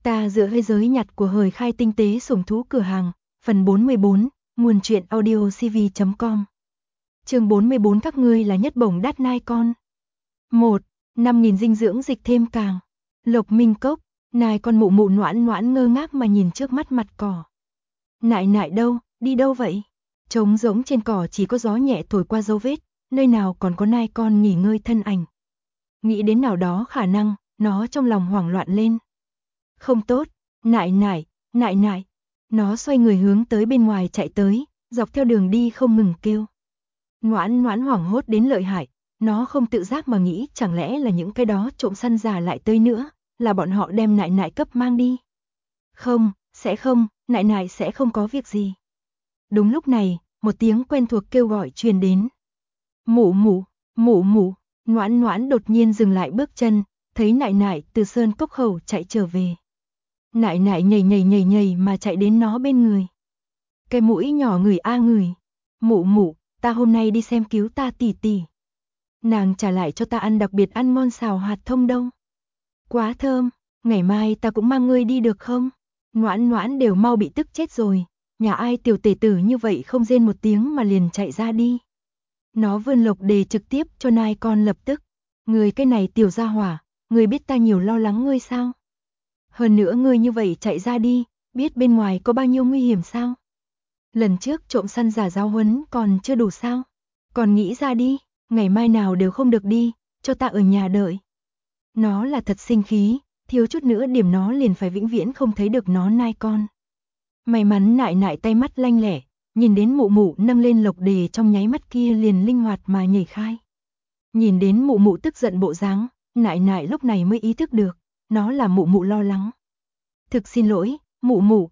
Ta giữa thế giới nhặt của hời khai tinh tế sủng thú cửa hàng, phần 44, nguồn truyện audio cv.com. Chương 44 các ngươi là nhất bổng đắt nai con. 1. 5.000 dinh dưỡng dịch thêm càng. Lộc Minh Cốc, nai con mụ mụ noãn noãn ngơ ngác mà nhìn trước mắt mặt cỏ. Nại nại đâu, đi đâu vậy? Trống rỗng trên cỏ chỉ có gió nhẹ thổi qua dấu vết, nơi nào còn có nai con nghỉ ngơi thân ảnh. Nghĩ đến nào đó khả năng, nó trong lòng hoảng loạn lên. Không tốt, nại nại, nại nại. Nó xoay người hướng tới bên ngoài chạy tới, dọc theo đường đi không ngừng kêu. Noãn noãn hoảng hốt đến lợi hại, nó không tự giác mà nghĩ chẳng lẽ là những cái đó trộm săn giả lại tới nữa, là bọn họ đem nại nại cấp mang đi. Không, sẽ không, nại nại sẽ không có việc gì. Đúng lúc này, một tiếng quen thuộc kêu gọi truyền đến. Mụ mụ, mụ mụ, noãn noãn đột nhiên dừng lại bước chân, thấy nại nại từ sơn cốc khẩu chạy trở về. Nại nại nhảy mà chạy đến nó bên người. Cái mũi nhỏ ngửi a ngửi. Mụ mụ, ta hôm nay đi xem cứu ta tỷ tỷ. Nàng trả lại cho ta ăn đặc biệt ăn ngon xào hạt thông đông. Quá thơm, ngày mai ta cũng mang ngươi đi được không? Noãn noãn đều mau bị tức chết rồi, nhà ai tiểu tể tử như vậy không rên một tiếng mà liền chạy ra đi. Nó vươn lộc đề trực tiếp cho nai con lập tức. Người cái này tiểu gia hỏa, người biết ta nhiều lo lắng ngươi sao? Hơn nữa ngươi như vậy chạy ra đi, biết bên ngoài có bao nhiêu nguy hiểm sao? Lần trước trộm săn giả giáo huấn còn chưa đủ sao? Còn nghĩ ra đi, ngày mai nào đều không được đi, cho ta ở nhà đợi. Nó là thật sinh khí, thiếu chút nữa điểm nó liền phải vĩnh viễn không thấy được nó nai con. May mắn nại nại tay mắt lanh lẻ, nhìn đến mụ mụ nâng lên lộc đề trong nháy mắt kia liền linh hoạt mà nhảy khai. Nhìn đến mụ mụ tức giận bộ dáng, nại nại lúc này mới ý thức được, nó là mụ mụ lo lắng. Thực xin lỗi, mụ mụ,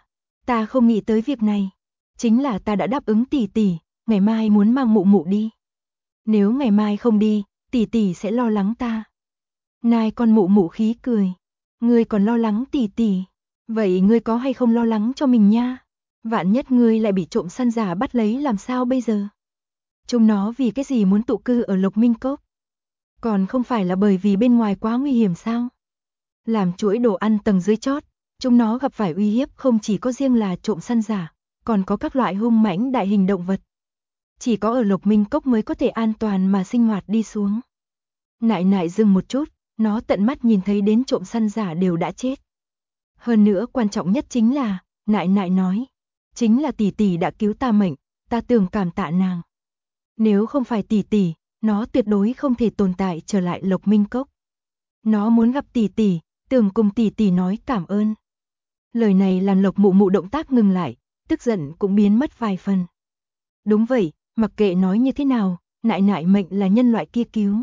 ta không nghĩ tới việc này. Chính là ta đã đáp ứng tỷ tỷ, ngày mai muốn mang mụ mụ đi. Nếu ngày mai không đi, tỷ tỷ sẽ lo lắng ta. Nai con mụ mụ khí cười. Ngươi còn lo lắng tỷ tỷ, vậy ngươi có hay không lo lắng cho mình nha? Vạn nhất ngươi lại bị trộm săn giả bắt lấy làm sao bây giờ? Chúng nó vì cái gì muốn tụ cư ở Lộc Minh Cốc? Còn không phải là bởi vì bên ngoài quá nguy hiểm sao? Làm chuỗi đồ ăn tầng dưới chót, chúng nó gặp phải uy hiếp không chỉ có riêng là trộm săn giả, còn có các loại hung mãnh đại hình động vật. Chỉ có ở Lộc Minh Cốc mới có thể an toàn mà sinh hoạt đi xuống. Nại nại dừng một chút, nó tận mắt nhìn thấy đến trộm săn giả đều đã chết. Hơn nữa quan trọng nhất chính là, nại nại nói, chính là tỷ tỷ đã cứu ta mệnh, ta tưởng cảm tạ nàng. Nếu không phải tỷ tỷ, nó tuyệt đối không thể tồn tại trở lại Lộc Minh Cốc. Nó muốn gặp tỷ tỷ, tưởng cùng tỷ tỷ nói cảm ơn. Lời này làm Lộc mụ mụ động tác ngừng lại, tức giận cũng biến mất vài phần. Đúng vậy, mặc kệ nói như thế nào, nại nại mệnh là nhân loại kia cứu.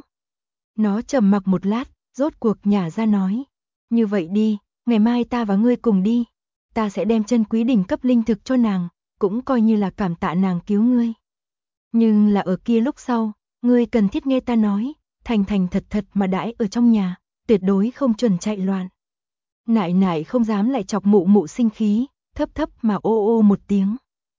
Nó trầm mặc một lát, rốt cuộc nhả ra nói. Như vậy đi, ngày mai ta và ngươi cùng đi. Ta sẽ đem chân quý đỉnh cấp linh thực cho nàng, cũng coi như là cảm tạ nàng cứu ngươi. Nhưng là ở kia lúc sau, ngươi cần thiết nghe ta nói, thành thành thật thật mà đãi ở trong nhà, tuyệt đối không chuẩn chạy loạn. Nại nại không dám lại chọc mụ mụ sinh khí, thấp thấp mà ô ô một tiếng.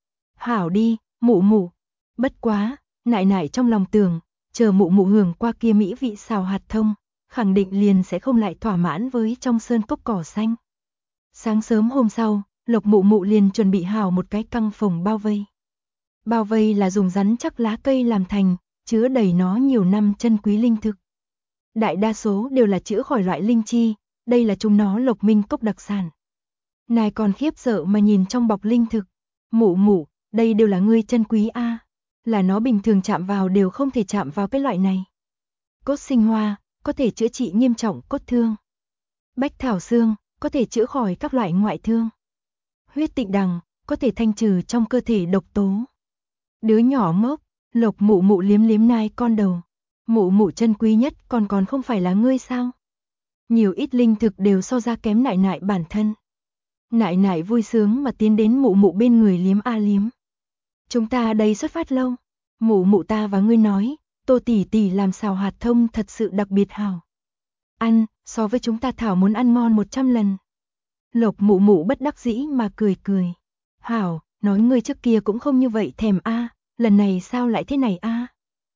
Hảo đi, mụ mụ. Bất quá, nại nại trong lòng tưởng, chờ mụ mụ hưởng qua kia mỹ vị xào hạt thông, khẳng định liền sẽ không lại thỏa mãn với trong sơn cốc cỏ xanh. Sáng sớm hôm sau, Lộc mụ mụ liền chuẩn bị hảo một cái căng phòng bao vây. Bao vây là dùng rắn chắc lá cây làm thành, chứa đầy nó nhiều năm chân quý linh thực. Đại đa số đều là chữa khỏi loại linh chi, đây là chúng nó Lộc Minh Cốc đặc sản. Nài còn khiếp sợ mà nhìn trong bọc linh thực. Mụ mụ, đây đều là ngươi chân quý a, là nó bình thường chạm vào đều không thể chạm vào cái loại này. Cốt sinh hoa, có thể chữa trị nghiêm trọng cốt thương. Bách thảo xương, có thể chữa khỏi các loại ngoại thương. Huyết tịnh đằng, có thể thanh trừ trong cơ thể độc tố. Đứa nhỏ ngốc, Lộc mụ mụ liếm liếm nai con đầu. Mụ mụ chân quý nhất còn không phải là ngươi sao? Nhiều ít linh thực đều so ra kém nại nại bản thân. Nại nại vui sướng mà tiến đến mụ mụ bên người liếm a liếm. Chúng ta đây xuất phát lâu. Mụ mụ ta và ngươi nói, Tô tỷ tỷ làm xào hạt thông thật sự đặc biệt hảo. Ăn, so với chúng ta thảo muốn ăn ngon 100 lần. Lộc mụ mụ bất đắc dĩ mà cười cười. Hảo, nói ngươi trước kia cũng không như vậy thèm a, lần này sao lại thế này a?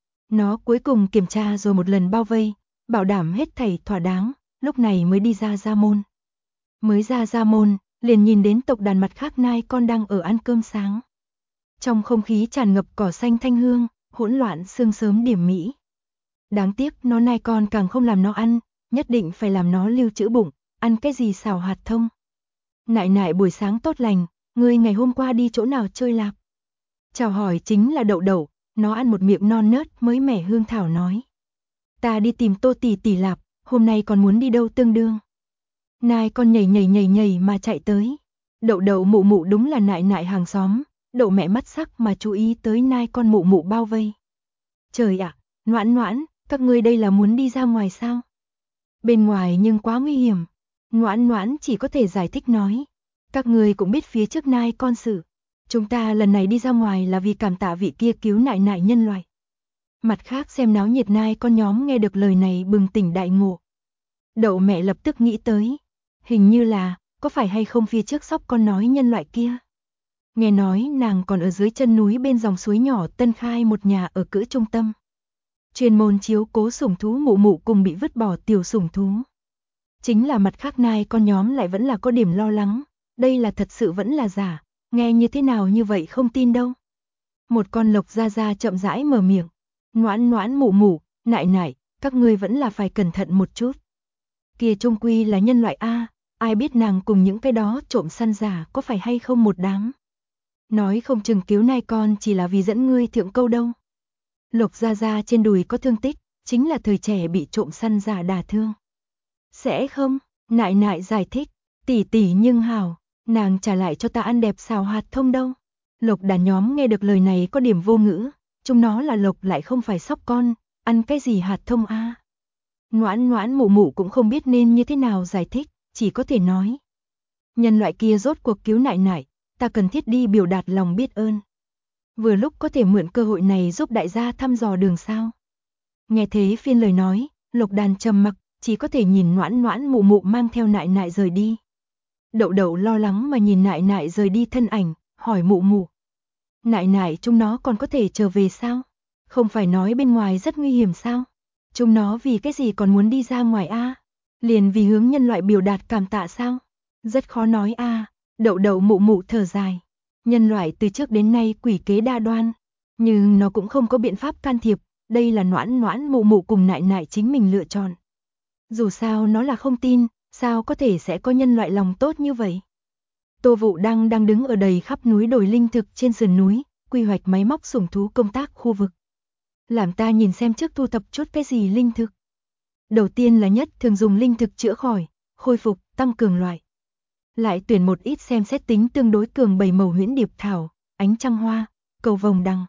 Nó cuối cùng kiểm tra rồi một lần bao vây, bảo đảm hết thảy thỏa đáng, lúc này mới đi ra môn. Mới ra môn, liền nhìn đến tộc đàn mặt khác nai con đang ở ăn cơm sáng. Trong không khí tràn ngập cỏ xanh thanh hương, hỗn loạn sương sớm điểm mỹ. Đáng tiếc nó nai con càng không làm nó ăn, nhất định phải làm nó lưu trữ bụng, ăn cái gì xào hạt thông. Nại nại buổi sáng tốt lành, ngươi ngày hôm qua đi chỗ nào chơi lạp? Chào hỏi chính là Đậu Đậu, nó ăn một miệng non nớt mới mẻ hương thảo nói. Ta đi tìm Tô tỷ tỷ lạp, hôm nay còn muốn đi đâu tương đương. Nai con nhảy mà chạy tới. Đậu Đậu mụ mụ đúng là nại nại hàng xóm, Đậu mẹ mắt sắc mà chú ý tới nai con mụ mụ bao vây. Trời ạ, Noãn Noãn, các ngươi đây là muốn đi ra ngoài sao? Bên ngoài nhưng quá nguy hiểm. Noãn Noãn chỉ có thể giải thích nói. Các ngươi cũng biết phía trước nai con sự. Chúng ta lần này đi ra ngoài là vì cảm tạ vị kia cứu nại nại nhân loại. Mặt khác xem náo nhiệt nai con nhóm nghe được lời này bừng tỉnh đại ngộ. Đậu mẹ lập tức nghĩ tới. Hình như là, có phải hay không phía trước sóc con nói nhân loại kia? Nghe nói nàng còn ở dưới chân núi bên dòng suối nhỏ Tân Khai một nhà ở cữ trung tâm. Chuyên môn chiếu cố sủng thú mụ mụ cùng bị vứt bỏ tiểu sủng thú. Chính là mặt khác nai con nhóm lại vẫn là có điểm lo lắng. Đây là thật sự vẫn là giả, nghe như thế nào như vậy không tin đâu. Một con lộc ra chậm rãi mở miệng. Noãn Noãn mụ mụ, nại nại, các ngươi vẫn là phải cẩn thận một chút. Kia trung quy là nhân loại A, ai biết nàng cùng những cái đó trộm săn giả có phải hay không một đám. Nói không chừng cứu nai con chỉ là vì dẫn ngươi thượng câu đâu. Lộc ra trên đùi có thương tích, chính là thời trẻ bị trộm săn giả đả thương. Sẽ không, nại nại giải thích, tỷ tỷ nhưng hảo, nàng trả lại cho ta ăn đẹp xào hạt thông đâu. Lộc đàn nhóm nghe được lời này có điểm vô ngữ, chúng nó là lộc lại không phải sóc con, ăn cái gì hạt thông a? Noãn Noãn mụ mụ cũng không biết nên như thế nào giải thích, chỉ có thể nói. Nhân loại kia rốt cuộc cứu nại nại, ta cần thiết đi biểu đạt lòng biết ơn. Vừa lúc có thể mượn cơ hội này giúp đại gia thăm dò đường sao. Nghe thế phiên lời nói, Lộc đàn trầm mặc, chỉ có thể nhìn Noãn Noãn mụ mụ mang theo nại nại rời đi. Đậu Đậu lo lắng mà nhìn nại nại rời đi thân ảnh, hỏi mụ mụ. Nại nại chúng nó còn có thể trở về sao? Không phải nói bên ngoài rất nguy hiểm sao? Chúng nó vì cái gì còn muốn đi ra ngoài a? Liền vì hướng nhân loại biểu đạt cảm tạ sao? Rất khó nói a. Đậu Đậu mụ mụ thở dài. Nhân loại từ trước đến nay quỷ kế đa đoan, nhưng nó cũng không có biện pháp can thiệp, đây là Noãn Noãn mụ mụ cùng nại nại chính mình lựa chọn. Dù sao nó là không tin, sao có thể sẽ có nhân loại lòng tốt như vậy? Tô Vũ đang đứng ở đầy khắp núi đồi linh thực trên sườn núi, quy hoạch máy móc sủng thú công tác khu vực. Làm ta nhìn xem trước thu thập chút cái gì linh thực. Đầu tiên là nhất thường dùng linh thực chữa khỏi, khôi phục, tăng cường loại. Lại tuyển một ít xem xét tính tương đối cường bầy màu huyễn điệp thảo, ánh trăng hoa, cầu vồng đằng.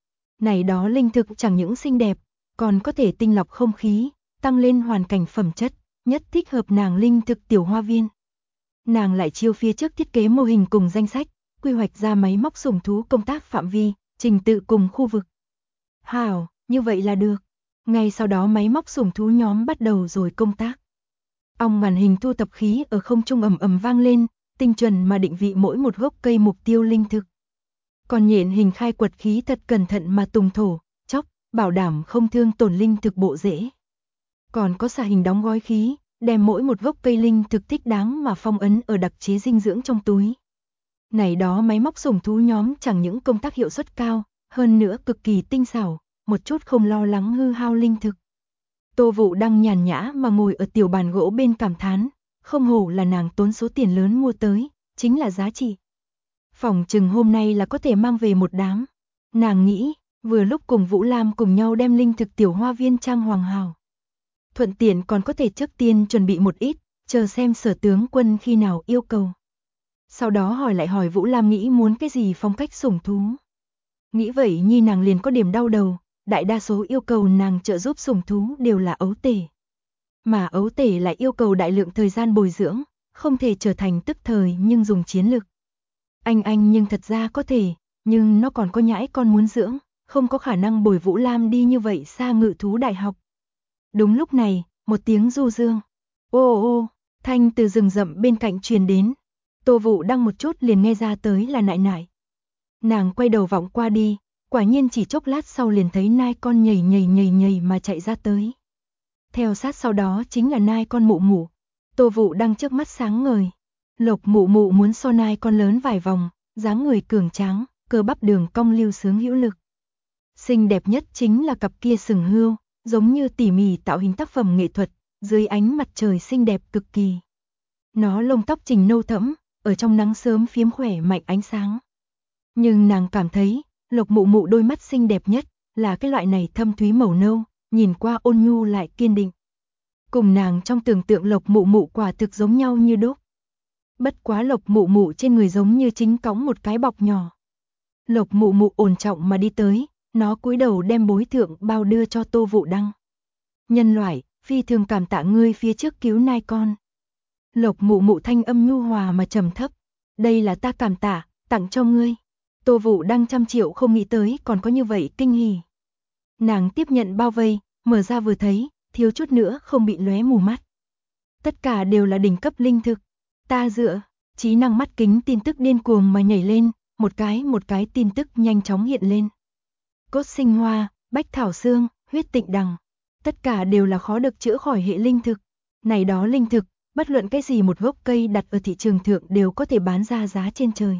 Này đó linh thực chẳng những xinh đẹp, còn có thể tinh lọc không khí, tăng lên hoàn cảnh phẩm chất, nhất thích hợp nàng linh thực tiểu hoa viên. Nàng lại chiêu phía trước thiết kế mô hình cùng danh sách, quy hoạch ra máy móc sủng thú công tác phạm vi, trình tự cùng khu vực. Hảo, như vậy là được. Ngay sau đó máy móc sủng thú nhóm bắt đầu rồi công tác. Ong màn hình thu tập khí ở không trung ầm ầm vang lên, tinh chuẩn mà định vị mỗi một gốc cây mục tiêu linh thực. Còn nhện hình khai quật khí thật cẩn thận mà tùng thổ, chóc, bảo đảm không thương tổn linh thực bộ rễ. Còn có xạ hình đóng gói khí, đem mỗi một gốc cây linh thực thích đáng mà phong ấn ở đặc chế dinh dưỡng trong túi. Này đó máy móc sủng thú nhóm chẳng những công tác hiệu suất cao, hơn nữa cực kỳ tinh xảo, một chút không lo lắng hư hao linh thực. Tô Vũ đang nhàn nhã mà ngồi ở tiểu bàn gỗ bên cảm thán, không hổ là nàng tốn số tiền lớn mua tới, chính là giá trị. Phỏng chừng hôm nay là có thể mang về một đám. Nàng nghĩ, vừa lúc cùng Vũ Lam cùng nhau đem linh thực tiểu hoa viên trang hoàng hào. Thuận tiện còn có thể trước tiên chuẩn bị một ít, chờ xem Sở tướng quân khi nào yêu cầu. Sau đó hỏi Vũ Lam nghĩ muốn cái gì phong cách sủng thú. Nghĩ vậy nhi nàng liền có điểm đau đầu, đại đa số yêu cầu nàng trợ giúp sủng thú đều là ấu tể. Mà ấu tể lại yêu cầu đại lượng thời gian bồi dưỡng, không thể trở thành tức thời nhưng dùng chiến lực. Anh nhưng thật ra có thể, nhưng nó còn có nhãi con muốn dưỡng, không có khả năng bồi Vũ Lam đi như vậy xa ngự thú đại học. Đúng lúc này, một tiếng du dương. Ô ô, thanh từ rừng rậm bên cạnh truyền đến. Tô Vũ đang một chút liền nghe ra tới là nại nại. Nàng quay đầu vọng qua đi, quả nhiên chỉ chốc lát sau liền thấy nai con nhảy mà chạy ra tới. Theo sát sau đó chính là nai con mụ mụ. Tô Vũ đang trước mắt sáng ngời, Lộc Mụ Mụ muốn so nai con lớn vài vòng, dáng người cường tráng, cơ bắp đường cong lưu sướng hữu lực. Xinh đẹp nhất chính là cặp kia sừng hươu, giống như tỉ mỉ tạo hình tác phẩm nghệ thuật, dưới ánh mặt trời xinh đẹp cực kỳ. Nó lông tóc chỉnh nâu thẫm, ở trong nắng sớm phiếm khỏe mạnh ánh sáng. Nhưng nàng cảm thấy, Lộc Mụ Mụ đôi mắt xinh đẹp nhất, là cái loại này thâm thúy màu nâu, nhìn qua ôn nhu lại kiên định. Cùng nàng trong tưởng tượng Lộc Mụ Mụ quả thực giống nhau như đúc. Bất quá Lộc Mụ Mụ trên người giống như chính cõng một cái bọc nhỏ. Lộc Mụ Mụ ổn trọng mà đi tới, nó cúi đầu đem bối thượng bao đưa cho Tô Vũ Đăng. Nhân loại, phi thường cảm tạ ngươi phía trước cứu nai con. Lộc Mụ Mụ thanh âm nhu hòa mà trầm thấp. Đây là ta cảm tạ, tặng cho ngươi. Tô Vũ Đăng trăm triệu không nghĩ tới còn có như vậy kinh hỉ. Nàng tiếp nhận bao vây, mở ra vừa thấy, thiếu chút nữa không bị lóe mù mắt. Tất cả đều là đỉnh cấp linh thực. Ta dựa, trí năng mắt kính tin tức điên cuồng mà nhảy lên, một cái tin tức nhanh chóng hiện lên. Cốt sinh hoa, bách thảo xương, huyết tịnh đằng, tất cả đều là khó được chữa khỏi hệ linh thực. Này đó linh thực, bất luận cái gì một gốc cây đặt ở thị trường thượng đều có thể bán ra giá trên trời.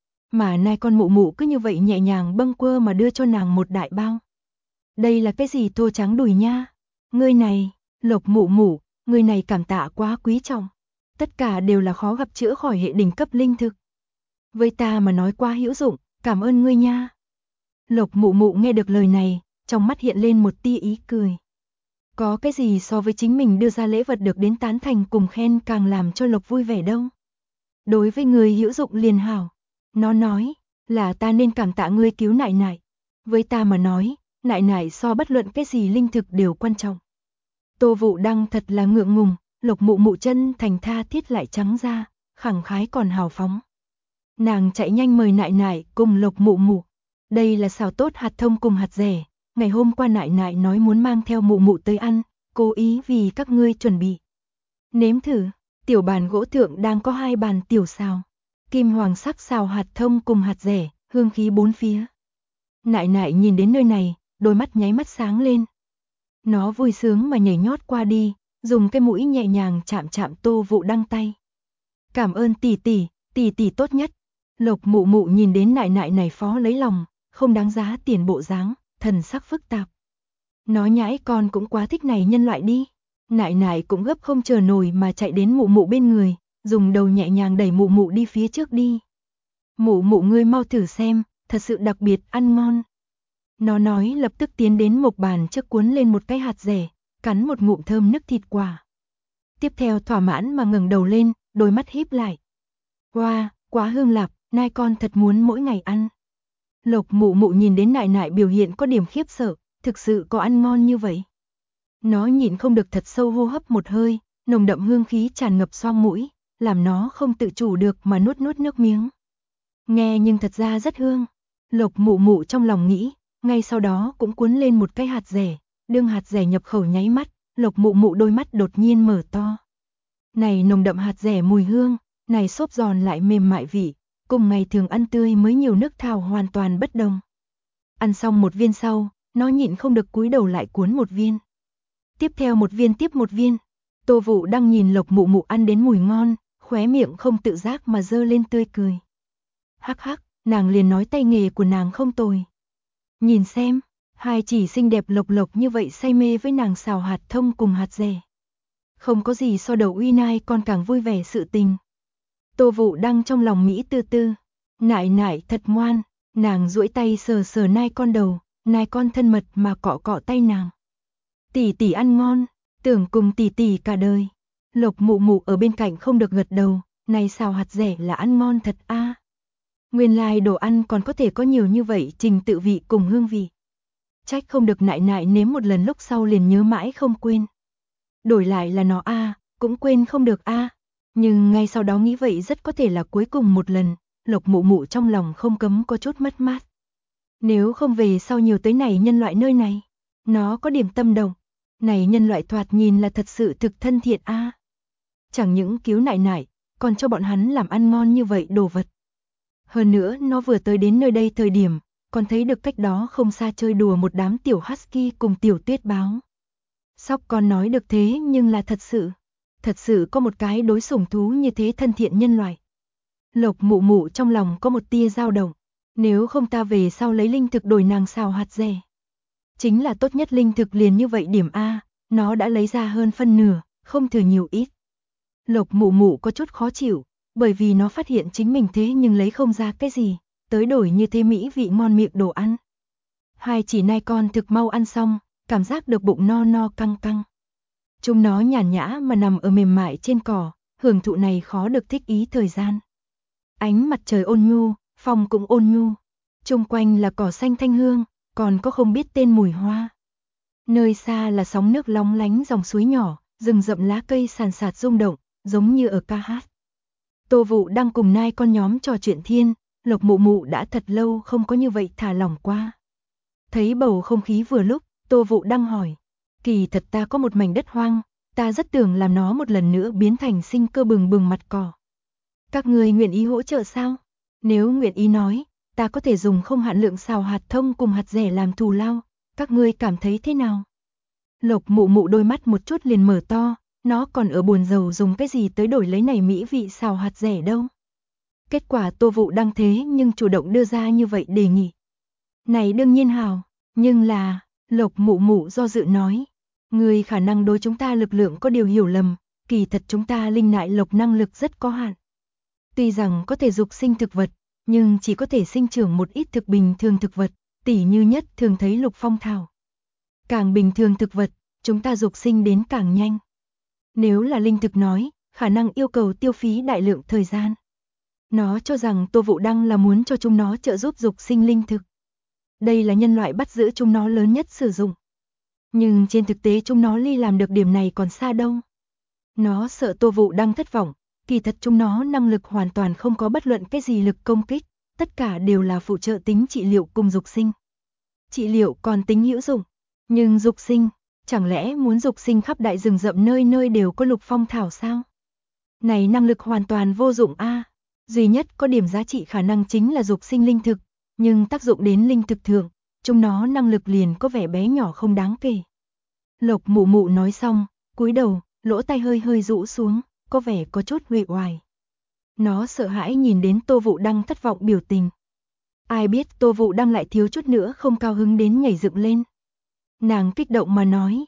Mà nai con Mụ Mụ cứ như vậy nhẹ nhàng bâng quơ mà đưa cho nàng một đại bao. Đây là cái gì thô trắng đùi nha? Ngươi này, Lộc Mụ Mụ, người này cảm tạ quá quý trọng. Tất cả đều là khó gặp chữa khỏi hệ đỉnh cấp linh thực. Với ta mà nói quá hữu dụng, cảm ơn ngươi nha. Lộc Mụ Mụ nghe được lời này, trong mắt hiện lên một tia ý cười. Có cái gì so với chính mình đưa ra lễ vật được đến tán thành cùng khen càng làm cho Lộc vui vẻ đâu. Đối với người hữu dụng liền hảo. Nó nói, là ta nên cảm tạ ngươi cứu nại nại. Với ta mà nói, nại nại so bất luận cái gì linh thực đều quan trọng. Tô Vũ Đăng thật là ngượng ngùng, Lộc Mụ Mụ chân thành tha thiết lại trắng ra, khẳng khái còn hào phóng. Nàng chạy nhanh mời nại nại cùng Lộc Mụ Mụ. Đây là xào tốt hạt thông cùng hạt dẻ, ngày hôm qua nại nại nói muốn mang theo Mụ Mụ tới ăn, cố ý vì các ngươi chuẩn bị. Nếm thử, tiểu bàn gỗ thượng đang có 2 bàn tiểu xào. Kim hoàng sắc xào hạt thông cùng hạt dẻ, hương khí bốn phía. Nại nại nhìn đến nơi này, đôi mắt nháy mắt sáng lên. Nó vui sướng mà nhảy nhót qua đi, dùng cái mũi nhẹ nhàng chạm chạm Tô Vũ Đăng tay. Cảm ơn tỷ tỷ tốt nhất. Lộc Mụ Mụ nhìn đến nại nại này phó lấy lòng, không đáng giá tiền bộ dáng, thần sắc phức tạp. Nó nhãi con cũng quá thích này nhân loại đi. Nại nại cũng gấp không chờ nổi mà chạy đến Mụ Mụ bên người, dùng đầu nhẹ nhàng đẩy Mụ Mụ đi phía trước đi. Mụ Mụ ngươi mau thử xem, thật sự đặc biệt ăn ngon. Nó nói lập tức tiến đến một bàn trước cuốn lên một cái hạt dẻ, cắn một ngụm thơm nức thịt quả. Tiếp theo thỏa mãn mà ngẩng đầu lên, đôi mắt híp lại. Wow, quá hương lạp, nai con thật muốn mỗi ngày ăn. Lộc Mụ Mụ nhìn đến nại nại biểu hiện có điểm khiếp sợ, thực sự có ăn ngon như vậy. Nó nhịn không được thật sâu hô hấp một hơi, nồng đậm hương khí tràn ngập xoang mũi, làm nó không tự chủ được mà nuốt nước miếng. Nghe nhưng thật ra rất hương. Lộc Mụ Mụ trong lòng nghĩ, ngay sau đó cũng cuốn lên một cái hạt dẻ, đương hạt dẻ nhập khẩu nháy mắt, Lộc Mụ Mụ đôi mắt đột nhiên mở to. Này nồng đậm hạt dẻ mùi hương, này xốp giòn lại mềm mại vị, cùng ngày thường ăn tươi mới nhiều nước thảo hoàn toàn bất đồng. Ăn xong một viên sau, nó nhịn không được cúi đầu lại cuốn một viên. Tiếp theo một viên tiếp một viên. Tô Vũ Đăng nhìn Lộc Mụ Mụ ăn đến mùi ngon, khóe miệng không tự giác mà giơ lên tươi cười. Hắc hắc, nàng liền nói tay nghề của nàng không tồi. Nhìn xem, hai chỉ xinh đẹp lộc lộc như vậy say mê với nàng xào hạt thông cùng hạt dẻ. Không có gì so đầu uy nai còn càng vui vẻ sự tình. Tô Vũ Đăng trong lòng nghĩ tư tư. Nại nại thật ngoan, nàng duỗi tay sờ sờ nai con đầu, nai con thân mật mà cọ cọ tay nàng. Tỷ tỷ ăn ngon, tưởng cùng tỷ tỷ cả đời. Lộc Mụ Mụ ở bên cạnh không được gật đầu, này xào hạt dẻ là ăn ngon thật a. Nguyên lai đồ ăn còn có thể có nhiều như vậy trình tự vị cùng hương vị. Trách không được nại nại nếm một lần lúc sau liền nhớ mãi không quên. Đổi lại là nó cũng quên không được nhưng ngay sau đó nghĩ vậy rất có thể là cuối cùng một lần, Lộc Mụ Mụ trong lòng không cấm có chút mất mát. Nếu không về sau nhiều tới này nhân loại nơi này, nó có điểm tâm động. Này nhân loại thoạt nhìn là thật sự thực thân thiện Chẳng những cứu nại nại, còn cho bọn hắn làm ăn ngon như vậy đồ vật. Hơn nữa nó vừa tới đến nơi đây thời điểm, còn thấy được cách đó không xa chơi đùa một đám tiểu husky cùng tiểu tuyết báo. Sóc con nói được thế nhưng là thật thật sự có một cái đối sủng thú như thế thân thiện nhân loại. Lộc Mụ Mụ trong lòng có một tia dao động, nếu không ta về sau lấy linh thực đổi nàng xào hạt dẻ. Chính là tốt nhất linh thực liền như vậy điểm A, nó đã lấy ra hơn phân nửa, không thừa nhiều ít. Lộc Mụ Mụ có chút khó chịu, bởi vì nó phát hiện chính mình thế nhưng lấy không ra cái gì, tới đổi như thế mỹ vị ngon miệng đồ ăn. Hai chỉ nai con thực mau ăn xong, cảm giác được bụng no no căng căng. Chúng nó nhàn nhã mà nằm ở mềm mại trên cỏ, hưởng thụ này khó được thích ý thời gian. Ánh mặt trời ôn nhu, phong cũng ôn nhu. Chung quanh là cỏ xanh thanh hương, còn có không biết tên mùi hoa. Nơi xa là sóng nước long lánh dòng suối nhỏ, rừng rậm lá cây sàn sạt rung động, giống như ở ca hát. Tô Vụ đang cùng nai con nhóm trò chuyện thiên, Lộc Mụ Mụ đã thật lâu không có như vậy thả lỏng qua. Thấy bầu không khí vừa lúc, Tô Vụ đang hỏi, kỳ thật ta có một mảnh đất hoang, ta rất tưởng làm nó một lần nữa biến thành sinh cơ bừng bừng mặt cỏ. Các người nguyện ý hỗ trợ sao? Nếu nguyện ý nói, ta có thể dùng không hạn lượng xào hạt thông cùng hạt rẻ làm thù lao, các ngươi cảm thấy thế nào? Lộc Mụ Mụ đôi mắt một chút liền mở to, nó còn ở buồn rầu dùng cái gì tới đổi lấy này mỹ vị xào hạt rẻ đâu. Kết quả Tô Vụ đang thế nhưng chủ động đưa ra như vậy đề nghị. Này đương nhiên hào, nhưng là, Lộc Mụ Mụ do dự nói, người khả năng đối chúng ta lực lượng có điều hiểu lầm, kỳ thật chúng ta linh nại lộc năng lực rất có hạn. Tuy rằng có thể dục sinh thực vật, nhưng chỉ có thể sinh trưởng một ít thực bình thường thực vật, tỉ như nhất thường thấy lục phong thảo. Càng bình thường thực vật, chúng ta dục sinh đến càng nhanh. Nếu là linh thực nói, khả năng yêu cầu tiêu phí đại lượng thời gian. Nó cho rằng Tô Vụ Đăng là muốn cho chúng nó trợ giúp dục sinh linh thực. Đây là nhân loại bắt giữ chúng nó lớn nhất sử dụng. Nhưng trên thực tế chúng nó ly làm được điểm này còn xa đâu. Nó sợ Tô Vụ Đăng thất vọng, kỳ thật chúng nó năng lực hoàn toàn không có bất luận cái gì lực công kích, tất cả đều là phụ trợ tính trị liệu cùng dục sinh. Trị liệu còn tính hữu dụng, nhưng dục sinh, chẳng lẽ muốn dục sinh khắp đại rừng rậm nơi nơi đều có lục phong thảo sao? Này năng lực hoàn toàn vô dụng a. Duy nhất có điểm giá trị khả năng chính là dục sinh linh thực, nhưng tác dụng đến linh thực thượng, chúng nó năng lực liền có vẻ bé nhỏ không đáng kể. Lộc Mụ Mụ nói xong, cúi đầu, lỗ tai hơi hơi rũ xuống, có vẻ có chút uể oải. Nó sợ hãi nhìn đến Tô Vụ Đăng thất vọng biểu tình. Ai biết Tô Vụ Đăng lại thiếu chút nữa không cao hứng đến nhảy dựng lên. Nàng kích động mà nói,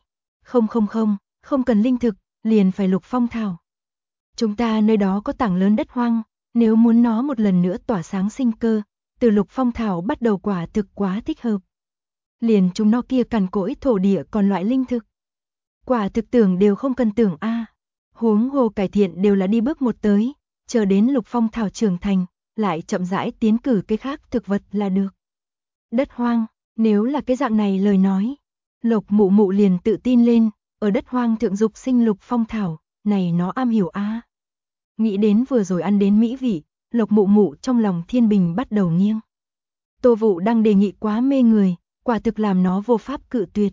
không cần linh thực, liền phải lục phong thảo. Chúng ta nơi đó có tảng lớn đất hoang, nếu muốn nó một lần nữa tỏa sáng sinh cơ, từ lục phong thảo bắt đầu quả thực quá thích hợp. Liền chúng nó kia cằn cỗi thổ địa còn loại linh thực. Quả thực tưởng đều không cần tưởng a. Huống hồ cải thiện đều là đi bước một tới, chờ đến lục phong thảo trưởng thành, lại chậm rãi tiến cử cái khác thực vật là được. Đất hoang, nếu là cái dạng này lời nói, Lộc Mụ Mụ liền tự tin lên, ở đất hoang thượng dục sinh lục phong thảo, này nó am hiểu a. Nghĩ đến vừa rồi ăn đến mỹ vị, Lộc Mụ Mụ trong lòng thiên bình bắt đầu nghiêng. Tô Vụ Đăng đề nghị quá mê người, quả thực làm nó vô pháp cự tuyệt.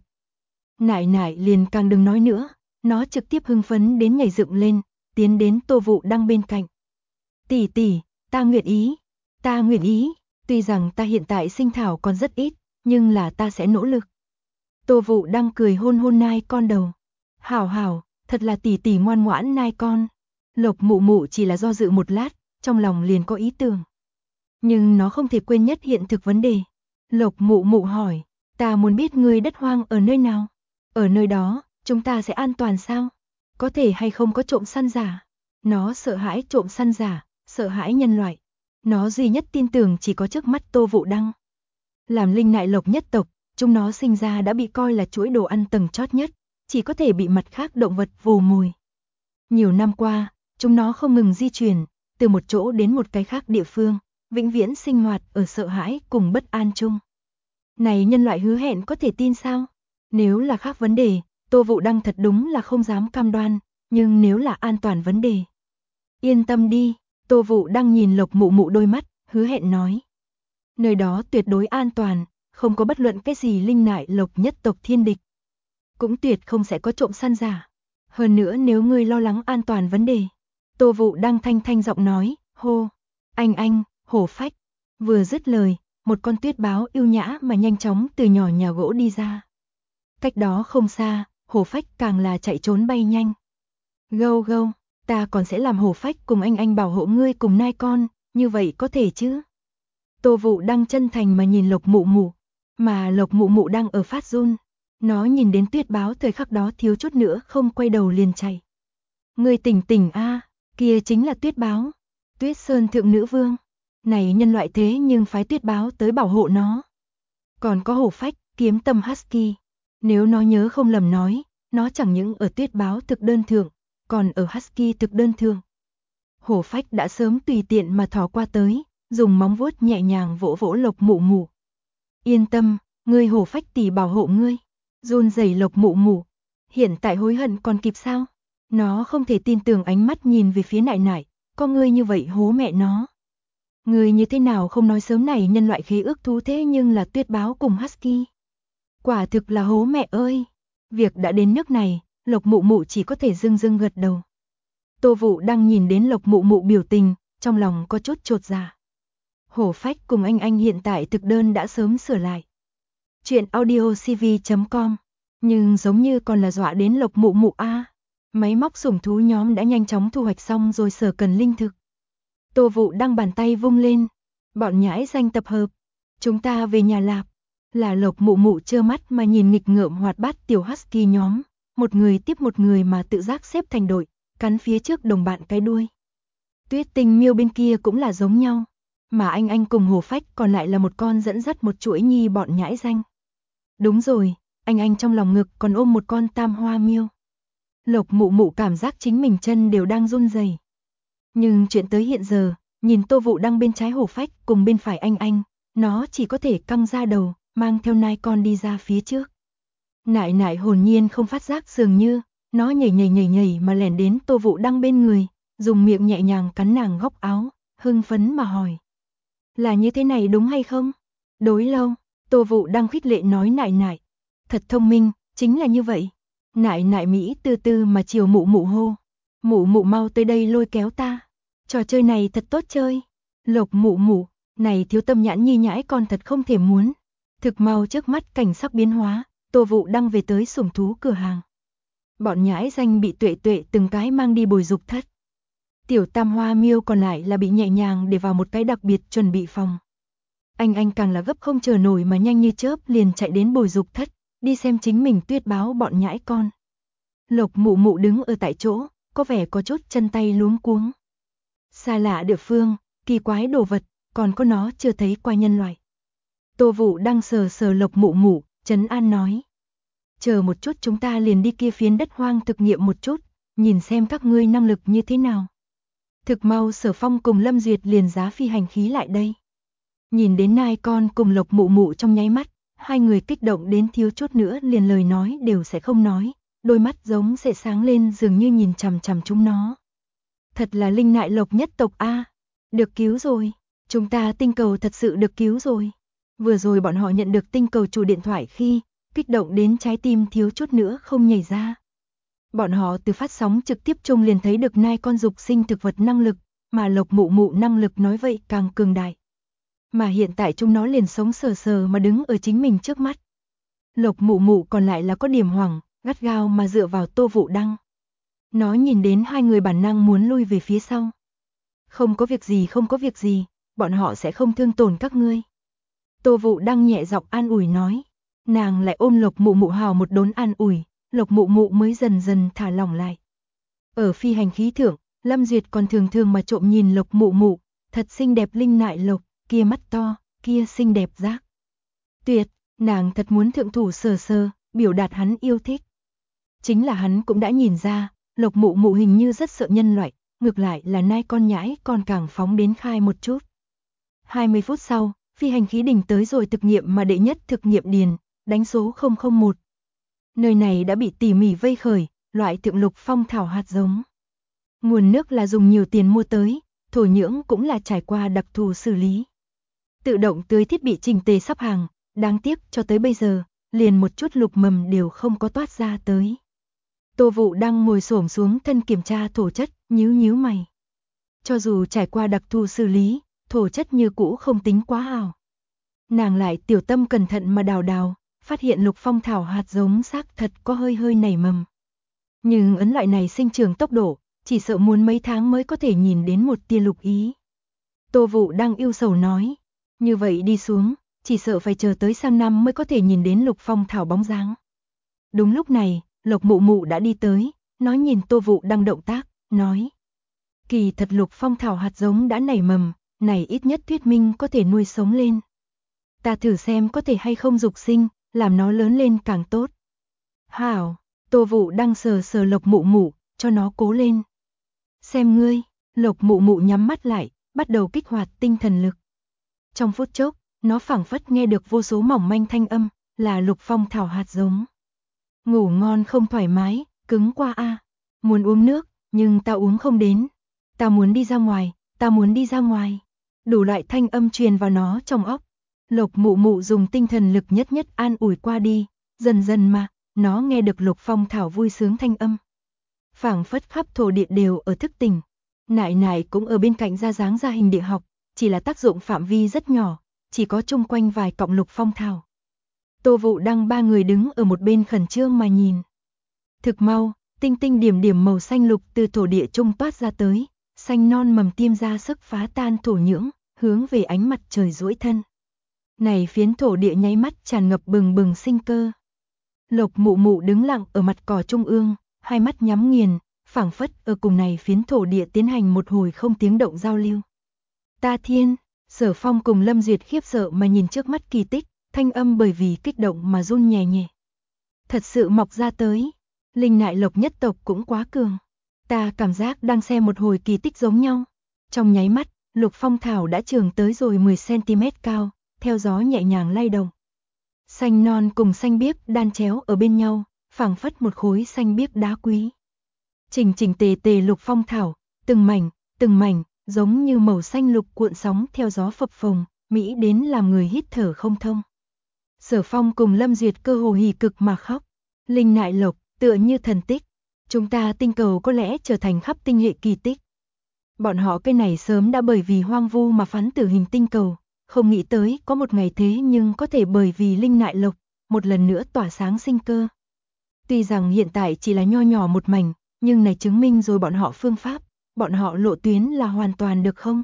Nại nại liền càng đừng nói nữa, nó trực tiếp hưng phấn đến nhảy dựng lên, tiến đến Tô Vụ Đăng bên cạnh. Tỷ tỷ, ta nguyện ý, tuy rằng ta hiện tại sinh thảo còn rất ít, nhưng là ta sẽ nỗ lực. Tô Vụ Đăng cười hôn hôn nai con đầu. Hảo hảo, thật là tỷ tỷ ngoan ngoãn nai con. Lộc Mụ Mụ chỉ là do dự một lát, trong lòng liền có ý tưởng. Nhưng nó không thể quên nhất hiện thực vấn đề. Lộc Mụ Mụ hỏi, ta muốn biết người đất hoang ở nơi nào? Ở nơi đó, chúng ta sẽ an toàn sao? Có thể hay không có trộm săn giả? Nó sợ hãi trộm săn giả, sợ hãi nhân loại. Nó duy nhất tin tưởng chỉ có trước mắt Tô Vụ Đăng. Làm linh nại lộc nhất tộc, chúng nó sinh ra đã bị coi là chuỗi đồ ăn tầng chót nhất, chỉ có thể bị mặt khác động vật vồ mồi. Nhiều năm qua, chúng nó không ngừng di chuyển, từ một chỗ đến một cái khác địa phương, vĩnh viễn sinh hoạt ở sợ hãi cùng bất an chung. Này nhân loại hứa hẹn có thể tin sao? Nếu là khác vấn đề, Tô Vụ Đăng thật đúng là không dám cam đoan, nhưng nếu là an toàn vấn đề. Yên tâm đi, Tô Vụ Đăng nhìn Lộc Mụ Mụ đôi mắt, hứa hẹn nói. Nơi đó tuyệt đối an toàn, không có bất luận cái gì linh nại lộc nhất tộc thiên địch. Cũng tuyệt không sẽ có trộm săn giả. Hơn nữa nếu ngươi lo lắng an toàn vấn đề. Tô Vụ Đăng thanh thanh giọng nói, hô, anh, hổ phách. Vừa dứt lời, một con tuyết báo yêu nhã mà nhanh chóng từ nhỏ nhà gỗ đi ra. Cách đó không xa, hổ phách càng là chạy trốn bay nhanh. Gâu gâu, ta còn sẽ làm hổ phách cùng anh bảo hộ ngươi cùng nai con, như vậy có thể chứ? Tô Vũ Đăng chân thành mà nhìn Lộc Mụ Mụ, mà Lộc Mụ Mụ đang ở phát run. Nó nhìn đến Tuyết Báo thời khắc đó thiếu chút nữa không quay đầu liền chạy. Ngươi tỉnh tỉnh a, kia chính là Tuyết Báo, Tuyết Sơn thượng nữ vương. Này nhân loại thế nhưng phái Tuyết Báo tới bảo hộ nó. Còn có hổ phách, kiếm tâm Husky. Nếu nó nhớ không lầm nói, nó chẳng những ở Tuyết Báo thực đơn thượng, còn ở Husky thực đơn thượng. Hổ phách đã sớm tùy tiện mà thò qua tới, dùng móng vuốt nhẹ nhàng vỗ vỗ Lộc Mụ Mụ. Yên tâm, ngươi hổ phách tỷ bảo hộ ngươi. Run rẩy Lộc Mụ Mụ. Hiện tại hối hận còn kịp sao? Nó không thể tin tưởng ánh mắt nhìn về phía nại nại, có ngươi như vậy hố mẹ nó. Ngươi như thế nào không nói sớm này nhân loại khế ước thú thế nhưng là Tuyết Báo cùng Husky. Quả thực là hố mẹ ơi. Việc đã đến nước này, Lộc Mụ Mụ chỉ có thể dưng dưng gật đầu. Tô Vũ Đăng nhìn đến Lộc Mụ Mụ biểu tình, trong lòng có chút chột dạ. Hổ phách cùng anh hiện tại thực đơn đã sớm sửa lại. Chuyện audiocv.com. Nhưng giống như còn là dọa đến Lộc Mụ Mụ a. Máy móc sủng thú nhóm đã nhanh chóng thu hoạch xong rồi sở cần linh thực. Tô Vũ Đăng bàn tay vung lên. Bọn nhãi danh tập hợp. Chúng ta về nhà lạp. Là Lộc Mụ Mụ trơ mắt mà nhìn nghịch ngợm hoạt bát tiểu Husky nhóm. Một người tiếp một người mà tự giác xếp thành đội, cắn phía trước đồng bạn cái đuôi. Tuyết Tình Miêu bên kia cũng là giống nhau. Mà anh cùng hổ phách còn lại là một con dẫn dắt một chuỗi nhi bọn nhãi danh. Đúng rồi, anh trong lòng ngực còn ôm một con tam hoa miêu. Lộc Mụ Mụ cảm giác chính mình chân đều đang run rẩy. Nhưng chuyện tới hiện giờ, nhìn Tô Vũ Đăng bên trái hổ phách cùng bên phải anh, nó chỉ có thể căng ra đầu, mang theo nai con đi ra phía trước. Nại nại hồn nhiên không phát giác dường như, nó nhảy mà lẻn đến Tô Vũ Đăng bên người, dùng miệng nhẹ nhàng cắn nàng góc áo, hưng phấn mà hỏi. Là như thế này đúng hay không? Đối lâu, Tô Vũ Đăng khích lệ nói nại nại. Thật thông minh, chính là như vậy. Nại nại Mỹ từ từ mà chiều Mụ Mụ hô. Mụ Mụ mau tới đây lôi kéo ta. Trò chơi này thật tốt chơi. Lộc Mụ Mụ, này thiếu tâm nhãn nhi nhãi con thật không thể muốn. Thực mau trước mắt cảnh sắc biến hóa, Tô Vũ Đăng về tới sủng thú cửa hàng. Bọn nhãi danh bị Tuệ Tuệ từng cái mang đi bồi dục thất. Tiểu tam hoa miêu còn lại là bị nhẹ nhàng để vào một cái đặc biệt chuẩn bị phòng. Anh càng là gấp không chờ nổi mà nhanh như chớp liền chạy đến bồi dục thất, đi xem chính mình Tuyết Báo bọn nhãi con. Lộc Mụ Mụ đứng ở tại chỗ, có vẻ có chút chân tay luống cuống. Xa lạ địa phương, kỳ quái đồ vật, còn có nó chưa thấy qua nhân loại. Tô Vũ Đăng sờ Lộc Mụ Mụ, trấn an nói. Chờ một chút chúng ta liền đi kia phiến đất hoang thực nghiệm một chút, nhìn xem các ngươi năng lực như thế nào. Thực mau Sở Phong cùng Lâm Duyệt liền giá phi hành khí lại đây. Nhìn đến nai con cùng Lộc Mụ Mụ trong nháy mắt, hai người kích động đến thiếu chút nữa liền lời nói đều sẽ không nói, đôi mắt giống sẽ sáng lên dường như nhìn chằm chằm chúng nó. Thật là linh nại lộc nhất tộc a, được cứu rồi, chúng ta tinh cầu thật sự được cứu rồi. Vừa rồi bọn họ nhận được tinh cầu chủ điện thoại khi, kích động đến trái tim thiếu chút nữa không nhảy ra. Bọn họ từ phát sóng trực tiếp chung liền thấy được nai con dục sinh thực vật năng lực, mà Lộc Mụ Mụ năng lực nói vậy càng cường đại. Mà hiện tại chúng nó liền sống sờ mà đứng ở chính mình trước mắt. Lộc Mụ Mụ còn lại là có điểm hoảng, gắt gao mà dựa vào Tô Vũ Đăng. Nó nhìn đến hai người bản năng muốn lui về phía sau. Không có việc gì, bọn họ sẽ không thương tổn các ngươi. Tô Vũ Đăng nhẹ giọng an ủi nói. Nàng lại ôm Lộc Mụ Mụ hào một đốn an ủi, Lộc Mụ Mụ mới dần dần thả lỏng lại. Ở phi hành khí thượng, Lâm Duyệt còn thường mà trộm nhìn Lộc Mụ Mụ, thật xinh đẹp linh nại lộc, kia mắt to, kia xinh đẹp giác. Tuyệt, nàng thật muốn thượng thủ sờ, biểu đạt hắn yêu thích. Chính là hắn cũng đã nhìn ra, Lộc Mụ Mụ hình như rất sợ nhân loại, ngược lại là nai con nhãi còn càng phóng đến khai một chút. 20 phút sau, phi hành khí đỉnh tới rồi thực nghiệm mà đệ nhất thực nghiệm điền, đánh số 001. Nơi này đã bị tỉ mỉ vây khởi, loại thượng lục phong thảo hạt giống. Nguồn nước là dùng nhiều tiền mua tới, thổ nhưỡng cũng là trải qua đặc thù xử lý. Tự động tưới thiết bị chỉnh tề sắp hàng, đáng tiếc cho tới bây giờ, liền một chút lục mầm đều không có toát ra tới. Tô Vũ đang ngồi xổm xuống thân kiểm tra thổ chất, nhíu mày. Cho dù trải qua đặc thù xử lý, thổ chất như cũ không tính quá hào. Nàng lại tiểu tâm cẩn thận mà đào, phát hiện lục phong thảo hạt giống xác thật có hơi nảy mầm. Nhưng ấn loại này sinh trưởng tốc độ, chỉ sợ muốn mấy tháng mới có thể nhìn đến một tia lục ý. Tô Vũ đang ưu sầu nói, như vậy đi xuống, chỉ sợ phải chờ tới sang năm mới có thể nhìn đến lục phong thảo bóng dáng. Đúng lúc này, Lộc Mụ Mụ đã đi tới, nói nhìn Tô Vũ đang động tác, nói. Kỳ thật lục phong thảo hạt giống đã nảy mầm, này ít nhất thuyết minh có thể nuôi sống lên. Ta thử xem có thể hay không dục sinh, làm nó lớn lên càng tốt. Hảo, Tô Vũ đang sờ sờ Lộc Mụ Mụ, cho nó cố lên. Xem ngươi, Lộc Mụ Mụ nhắm mắt lại, bắt đầu kích hoạt tinh thần lực. Trong phút chốc, nó phảng phất nghe được vô số mỏng manh thanh âm, là lục phong thảo hạt giống. Ngủ ngon không thoải mái, cứng qua a. Muốn uống nước, nhưng ta uống không đến. Ta muốn đi ra ngoài, ta muốn đi ra ngoài. Đủ loại thanh âm truyền vào nó trong óc. Lộc Mụ Mụ dùng tinh thần lực nhất nhất an ủi qua đi, dần dần mà, nó nghe được lục phong thảo vui sướng thanh âm. Phảng phất khắp thổ địa đều ở thức tỉnh. Nại nại cũng ở bên cạnh ra dáng ra hình địa học, chỉ là tác dụng phạm vi rất nhỏ, chỉ có chung quanh vài cọng lục phong thảo. Tô Vũ Đăng ba người đứng ở một bên khẩn trương mà nhìn. Thực mau, tinh tinh điểm điểm màu xanh lục từ thổ địa trung toát ra tới, xanh non mầm tim ra sức phá tan thổ nhưỡng, hướng về ánh mặt trời duỗi thân. Này phiến thổ địa nháy mắt tràn ngập bừng bừng sinh cơ. Lộc Mụ Mụ đứng lặng ở mặt cỏ trung ương, hai mắt nhắm nghiền, phảng phất ở cùng này phiến thổ địa tiến hành một hồi không tiếng động giao lưu. Ta thiên, Sở Phong cùng Lâm Duyệt khiếp sợ mà nhìn trước mắt kỳ tích, thanh âm bởi vì kích động mà run nhẹ nhẹ. Thật sự mọc ra tới, linh nại lộc nhất tộc cũng quá cường. Ta cảm giác đang xem một hồi kỳ tích giống nhau. Trong nháy mắt, lục phong thảo đã trường tới rồi 10 cm cao, theo gió nhẹ nhàng lay động. Xanh non cùng xanh biếc đan chéo ở bên nhau, phảng phất một khối xanh biếc đá quý. Chỉnh chỉnh tề tề lục phong thảo, từng mảnh, giống như màu xanh lục cuộn sóng theo gió phập phồng, mỹ đến làm người hít thở không thông. Sở Phong cùng Lâm Duyệt cơ hồ hỉ cực mà khóc. Linh nại lộc, tựa như thần tích. Chúng ta tinh cầu có lẽ trở thành khắp tinh hệ kỳ tích. Bọn họ cái này sớm đã bởi vì hoang vu mà phán tử hình tinh cầu, không nghĩ tới có một ngày thế nhưng có thể bởi vì linh nại lộc, một lần nữa tỏa sáng sinh cơ. Tuy rằng hiện tại chỉ là nho nhỏ một mảnh, nhưng này chứng minh rồi bọn họ phương pháp, bọn họ lộ tuyến là hoàn toàn được không?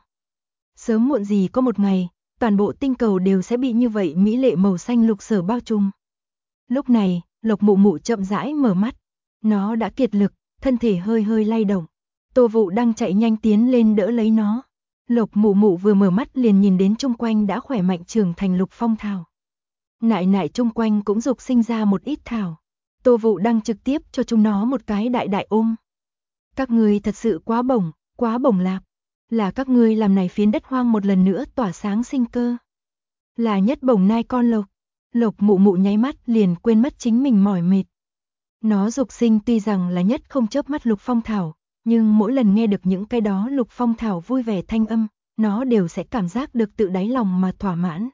Sớm muộn gì có một ngày, toàn bộ tinh cầu đều sẽ bị như vậy mỹ lệ màu xanh lục sở bao trùm. Lúc này, Lộc Mụ Mụ chậm rãi mở mắt, nó đã kiệt lực, thân thể hơi hơi lay động. Tô Vũ đang chạy nhanh tiến lên đỡ lấy nó. Lộc Mụ Mụ vừa mở mắt liền nhìn đến chung quanh đã khỏe mạnh trưởng thành lục phong thảo. Nại nại chung quanh cũng dục sinh ra một ít thảo. Tô Vũ đang trực tiếp cho chúng nó một cái đại đại ôm. Các ngươi thật sự quá bổng lạc. Là các ngươi làm này phiến đất hoang một lần nữa tỏa sáng sinh cơ. Là nhất bổng nai con lộc. Lộc Mụ Mụ nháy mắt liền quên mất chính mình mỏi mệt. Nó dục sinh tuy rằng là nhất không chớp mắt lục phong thảo, nhưng mỗi lần nghe được những cái đó lục phong thảo vui vẻ thanh âm, nó đều sẽ cảm giác được tự đáy lòng mà thỏa mãn.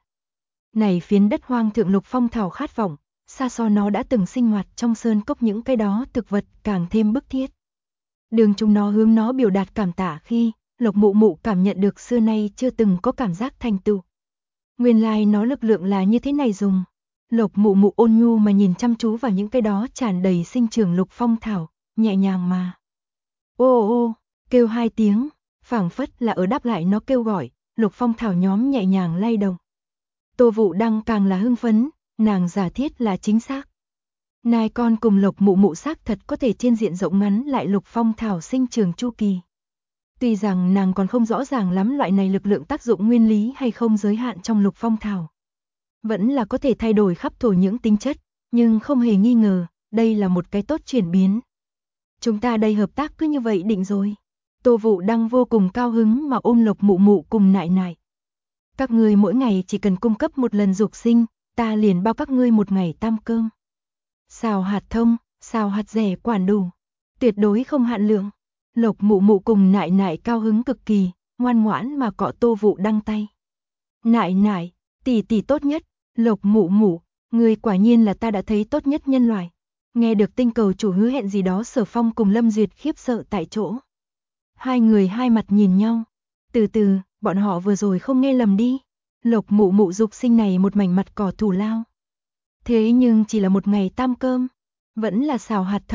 Này phiến đất hoang thượng lục phong thảo khát vọng, xa so nó đã từng sinh hoạt trong sơn cốc những cái đó thực vật càng thêm bức thiết. Đường chúng nó hướng nó biểu đạt cảm tạ khi, Lộc Mụ Mụ cảm nhận được xưa nay chưa từng có cảm giác thành tựu. Nguyên lai nó lực lượng là như thế này dùng. Lộc Mụ Mụ ôn nhu mà nhìn chăm chú vào những cái đó tràn đầy sinh trưởng lục phong thảo, nhẹ nhàng mà. Ô ô, kêu hai tiếng, phảng phất là ở đáp lại nó kêu gọi, lục phong thảo nhóm nhẹ nhàng lay động. Tô Vũ Đăng càng là hưng phấn, nàng giả thiết là chính xác. Nai con cùng Lộc Mụ Mụ xác thật có thể trên diện rộng ngắn lại lục phong thảo sinh trưởng chu kỳ. Tuy rằng nàng còn không rõ ràng lắm loại này lực lượng tác dụng nguyên lý hay không giới hạn trong lục phong thảo. Vẫn là có thể thay đổi khắp thổ những tính chất, nhưng không hề nghi ngờ, đây là một cái tốt chuyển biến. Chúng ta đây hợp tác cứ như vậy định rồi. Tô Vũ Đăng vô cùng cao hứng mà ôm Lộc Mụ Mụ cùng nại nại. Các ngươi mỗi ngày chỉ cần cung cấp một lần dục sinh, ta liền bao các ngươi một ngày tam cơm. Xào hạt thông, xào hạt rẻ quản đủ. Tuyệt đối không hạn lượng. Lộc Mụ Mụ cùng nại nại cao hứng cực kỳ, ngoan ngoãn mà cọ Tô Vũ Đăng tay. Nại nại, tỷ tỷ tốt nhất. Lộc Mụ Mụ, người quả nhiên là ta đã thấy tốt nhất nhân loại. Nghe được tinh cầu chủ hứa hẹn gì đó, Sở Phong cùng Lâm Duyệt khiếp sợ tại chỗ. Hai người hai mặt nhìn nhau. Từ từ, bọn họ vừa rồi không nghe lầm đi. Lộc Mụ Mụ dục sinh này một mảnh mặt cỏ thủ lao. Thế nhưng chỉ là một ngày tam cơm. Vẫn là xào hạt thông,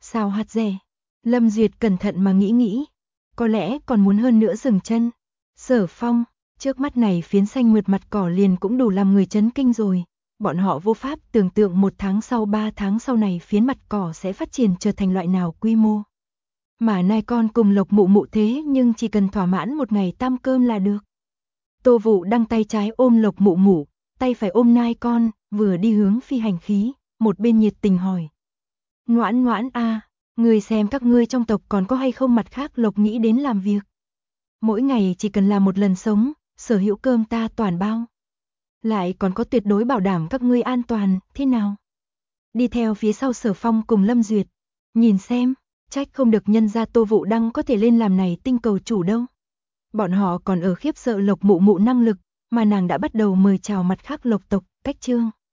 Sao hạt rẻ? Lâm Duyệt cẩn thận mà nghĩ, có lẽ còn muốn hơn nữa dừng chân. Sở Phong, trước mắt này phiến xanh mượt mặt cỏ liền cũng đủ làm người chấn kinh rồi. Bọn họ vô pháp tưởng tượng 1 tháng sau 3 tháng sau này phiến mặt cỏ sẽ phát triển trở thành loại nào quy mô. Mà nai con cùng Lộc Mụ Mụ thế nhưng chỉ cần thỏa mãn một ngày tam cơm là được. Tô Vũ Đăng tay trái ôm Lộc Mụ Mụ, tay phải ôm nai con, vừa đi hướng phi hành khí, một bên nhiệt tình hỏi. Ngoãn ngoãn a, người xem các ngươi trong tộc còn có hay không mặt khác Lộc nghĩ đến làm việc. Mỗi ngày chỉ cần làm một lần sống, sở hữu cơm ta toàn bao. Lại còn có tuyệt đối bảo đảm các ngươi an toàn, thế nào? Đi theo phía sau Sở Phong cùng Lâm Duyệt, nhìn xem, trách không được nhân gia Tô Vũ Đăng có thể lên làm này tinh cầu chủ đâu. Bọn họ còn ở khiếp sợ Lộc Mụ Mụ năng lực, mà nàng đã bắt đầu mời chào mặt khác Lộc tộc, cách chương.